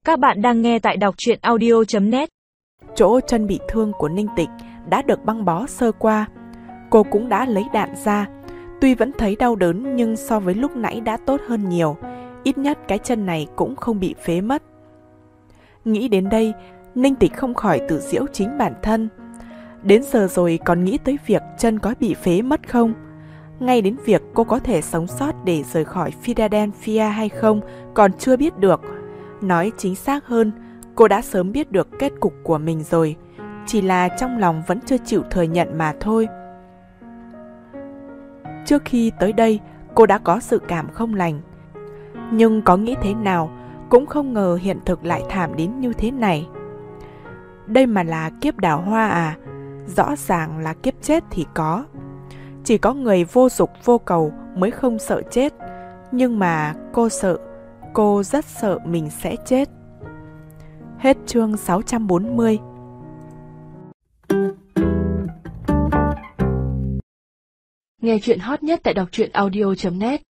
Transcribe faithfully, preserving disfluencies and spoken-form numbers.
Các bạn đang nghe tại đọc truyện audio chấm net. Chỗ chân bị thương của Ninh Tịch đã được băng bó sơ qua. Cô cũng đã lấy đạn ra. Tuy vẫn thấy đau đớn nhưng so với lúc nãy đã tốt hơn nhiều. Ít nhất cái chân này cũng không bị phế mất. Nghĩ đến đây, Ninh Tịch không khỏi tự giễu chính bản thân. Đến giờ rồi còn nghĩ tới việc chân có bị phế mất không? Ngay đến việc cô có thể sống sót để rời khỏi Philadelphia hay không còn chưa biết được. Nói chính xác hơn, cô đã sớm biết được kết cục của mình rồi, chỉ là trong lòng vẫn chưa chịu thừa nhận mà thôi. Trước khi tới đây, cô đã có dự cảm không lành. Nhưng có nghĩ thế nào, cũng không ngờ hiện thực lại thảm đến như thế này. Đây mà là kiếp đào hoa à? Rõ ràng là kiếp chết thì có. Chỉ có người vô dục vô cầu mới không sợ chết. Nhưng mà cô sợ, cô rất sợ mình sẽ chết. Hết chương sáu trăm bốn mươi. Nghe chuyện hot nhất tại đọc truyện audio chấm net.